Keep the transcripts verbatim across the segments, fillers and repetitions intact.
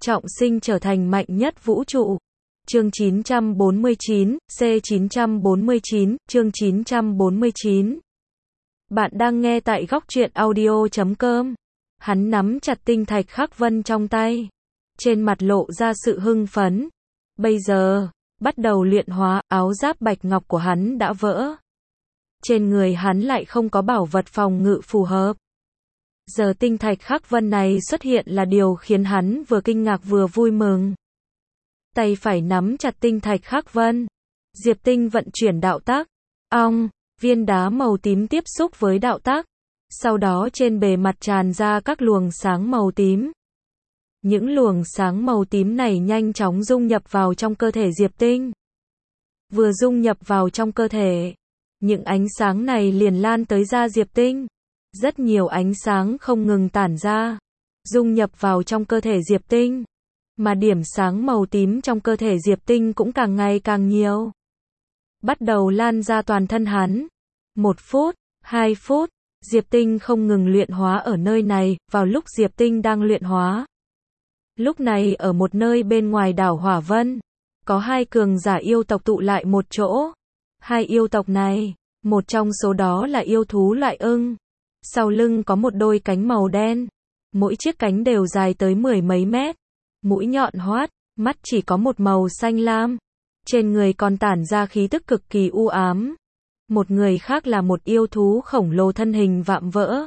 trọng sinh trở thành mạnh nhất vũ trụ. Chương chín trăm bốn mươi chín, C chín trăm bốn mươi chín, chương chín trăm bốn mươi chín. Bạn đang nghe tại góc truyện audio chấm com. Hắn nắm chặt tinh thạch khắc vân trong tay. Trên mặt lộ ra sự hưng phấn. Bây giờ, bắt đầu luyện hóa, áo giáp bạch ngọc của hắn đã vỡ. Trên người hắn lại không có bảo vật phòng ngự phù hợp. Giờ tinh thạch khắc vân này xuất hiện là điều khiến hắn vừa kinh ngạc vừa vui mừng. Tay phải nắm chặt tinh thạch khắc vân. Diệp Tinh vận chuyển đạo tác. Ong, viên đá màu tím tiếp xúc với đạo tác. Sau đó trên bề mặt tràn ra các luồng sáng màu tím. Những luồng sáng màu tím này nhanh chóng dung nhập vào trong cơ thể Diệp Tinh. Vừa dung nhập vào trong cơ thể, những ánh sáng này liền lan tới da Diệp Tinh. Rất nhiều ánh sáng không ngừng tản ra, dung nhập vào trong cơ thể Diệp Tinh. Mà điểm sáng màu tím trong cơ thể Diệp Tinh cũng càng ngày càng nhiều. Bắt đầu lan ra toàn thân hắn. Một phút, hai phút, Diệp Tinh không ngừng luyện hóa ở nơi này, vào lúc Diệp Tinh đang luyện hóa. Lúc này ở một nơi bên ngoài đảo Hỏa Vân, có hai cường giả yêu tộc tụ lại một chỗ. Hai yêu tộc này, một trong số đó là yêu thú loại ưng. Sau lưng có một đôi cánh màu đen. Mỗi chiếc cánh đều dài tới mười mấy mét. Mũi nhọn hoắt, mắt chỉ có một màu xanh lam. Trên người còn tản ra khí tức cực kỳ u ám. Một người khác là một yêu thú khổng lồ thân hình vạm vỡ.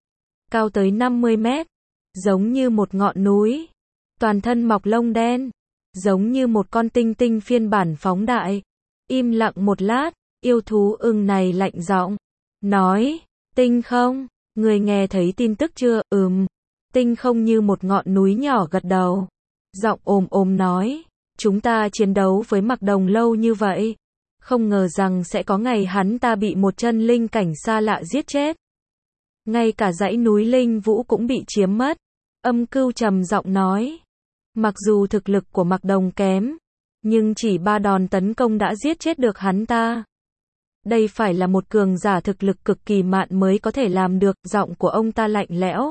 Cao tới năm mươi mét. Giống như một ngọn núi. Toàn thân mọc lông đen. Giống như một con tinh tinh phiên bản phóng đại. Im lặng một lát, yêu thú ưng này lạnh giọng. Nói, Tinh không, người nghe thấy tin tức chưa? Ừm. Tinh không như một ngọn núi nhỏ gật đầu. Giọng ồm ồm nói, chúng ta chiến đấu với Mạc Đồng lâu như vậy. Không ngờ rằng sẽ có ngày hắn ta bị một chân linh cảnh xa lạ giết chết. Ngay cả dãy núi Linh Vũ cũng bị chiếm mất. Âm Cưu trầm giọng nói. Mặc dù thực lực của Mạc Đồng kém, nhưng chỉ ba đòn tấn công đã giết chết được hắn ta. Đây phải là một cường giả thực lực cực kỳ mạn mới có thể làm được, giọng của ông ta lạnh lẽo.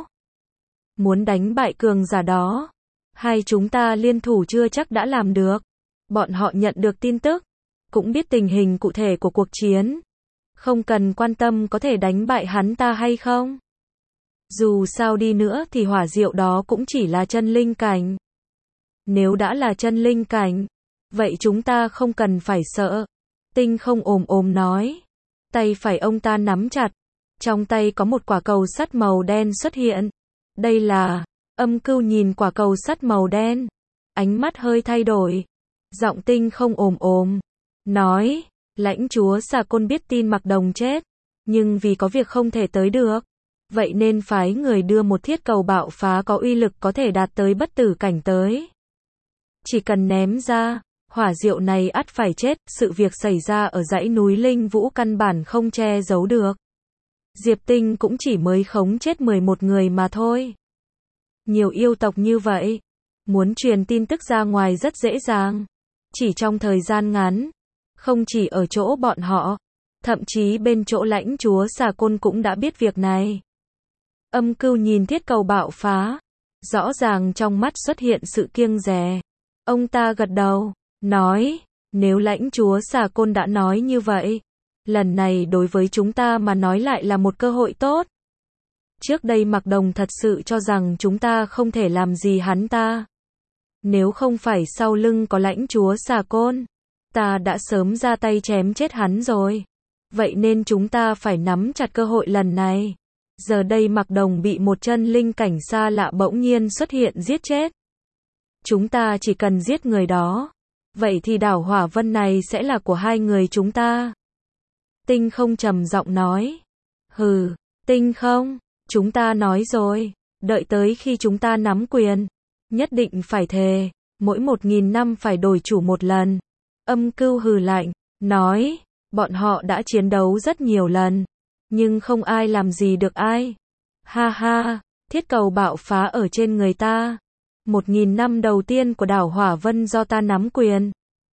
Muốn đánh bại cường giả đó, hai chúng ta liên thủ chưa chắc đã làm được. Bọn họ nhận được tin tức, cũng biết tình hình cụ thể của cuộc chiến. Không cần quan tâm có thể đánh bại hắn ta hay không. Dù sao đi nữa thì hỏa diệu đó cũng chỉ là chân linh cảnh. Nếu đã là chân linh cảnh, vậy chúng ta không cần phải sợ. Tinh không ồm ồm nói. Tay phải ông ta nắm chặt. Trong tay có một quả cầu sắt màu đen xuất hiện. Đây là... Âm Cưu nhìn quả cầu sắt màu đen. Ánh mắt hơi thay đổi. Giọng Tinh không ồm ồm. Nói. Lãnh chúa Xà Côn biết tin Mạc Đồng chết. Nhưng vì có việc không thể tới được. Vậy nên phái người đưa một thiết cầu bạo phá có uy lực có thể đạt tới bất tử cảnh tới. Chỉ cần ném ra, hỏa diệu này ắt phải chết. Sự việc xảy ra ở dãy núi Linh Vũ căn bản không che giấu được. Diệp Tinh cũng chỉ mới khống chết mười một người mà thôi. Nhiều yêu tộc như vậy, muốn truyền tin tức ra ngoài rất dễ dàng. Chỉ trong thời gian ngắn, không chỉ ở chỗ bọn họ, thậm chí bên chỗ lãnh chúa Xà Côn cũng đã biết việc này. Âm Cưu nhìn thiết cầu bạo phá, rõ ràng trong mắt xuất hiện sự kiêng dè. Ông ta gật đầu, nói, nếu lãnh chúa Xà Côn đã nói như vậy, lần này đối với chúng ta mà nói lại là một cơ hội tốt. Trước đây Mạc Đồng thật sự cho rằng chúng ta không thể làm gì hắn ta. Nếu không phải sau lưng có lãnh chúa Xà Côn, ta đã sớm ra tay chém chết hắn rồi. Vậy nên chúng ta phải nắm chặt cơ hội lần này. Giờ đây Mạc Đồng bị một chân linh cảnh xa lạ bỗng nhiên xuất hiện giết chết. Chúng ta chỉ cần giết người đó. Vậy thì đảo Hỏa Vân này sẽ là của hai người chúng ta. Tinh không trầm giọng nói. Hừ, Tinh không, chúng ta nói rồi. Đợi tới khi chúng ta nắm quyền, nhất định phải thề, mỗi một nghìn năm phải đổi chủ một lần. Âm Cưu hừ lạnh, nói, bọn họ đã chiến đấu rất nhiều lần, nhưng không ai làm gì được ai. Ha ha, thiết cầu bạo phá ở trên người ta. Một nghìn năm đầu tiên của đảo Hỏa Vân do ta nắm quyền.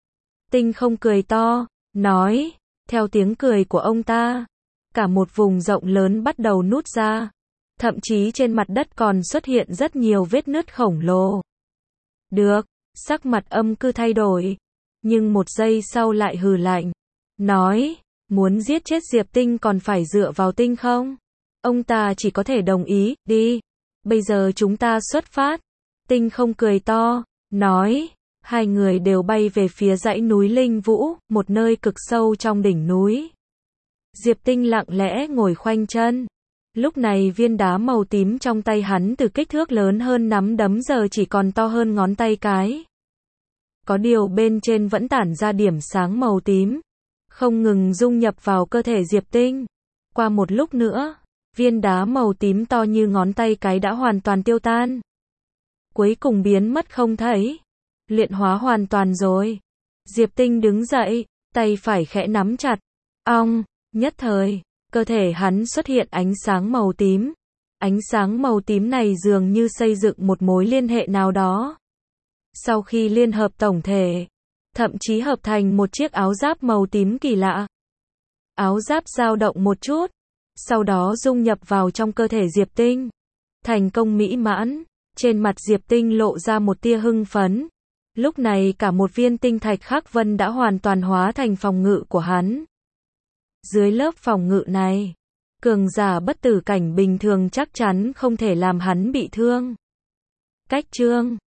Tinh không cười to, nói, theo tiếng cười của ông ta, cả một vùng rộng lớn bắt đầu nứt ra. Thậm chí trên mặt đất còn xuất hiện rất nhiều vết nứt khổng lồ. Được, sắc mặt Âm Cư thay đổi, nhưng một giây sau lại hừ lạnh, nói, muốn giết chết Diệp Tinh còn phải dựa vào Tinh không? Ông ta chỉ có thể đồng ý, đi, bây giờ chúng ta xuất phát. Tinh không cười to, nói, hai người đều bay về phía dãy núi Linh Vũ, một nơi cực sâu trong đỉnh núi. Diệp Tinh lặng lẽ ngồi khoanh chân. Lúc này viên đá màu tím trong tay hắn từ kích thước lớn hơn nắm đấm giờ chỉ còn to hơn ngón tay cái. Có điều bên trên vẫn tản ra điểm sáng màu tím, không ngừng dung nhập vào cơ thể Diệp Tinh. Qua một lúc nữa, viên đá màu tím to như ngón tay cái đã hoàn toàn tiêu tan. Cuối cùng biến mất không thấy. Luyện hóa hoàn toàn rồi. Diệp Tinh đứng dậy, tay phải khẽ nắm chặt. Ong, nhất thời, cơ thể hắn xuất hiện ánh sáng màu tím. Ánh sáng màu tím này dường như xây dựng một mối liên hệ nào đó. Sau khi liên hợp tổng thể, thậm chí hợp thành một chiếc áo giáp màu tím kỳ lạ. Áo giáp dao động một chút, sau đó dung nhập vào trong cơ thể Diệp Tinh. Thành công mỹ mãn, trên mặt Diệp Tinh lộ ra một tia hưng phấn. Lúc này cả một viên tinh thạch khắc vân đã hoàn toàn hóa thành phòng ngự của hắn. Dưới lớp phòng ngự này, cường giả bất tử cảnh bình thường chắc chắn không thể làm hắn bị thương. Cách chương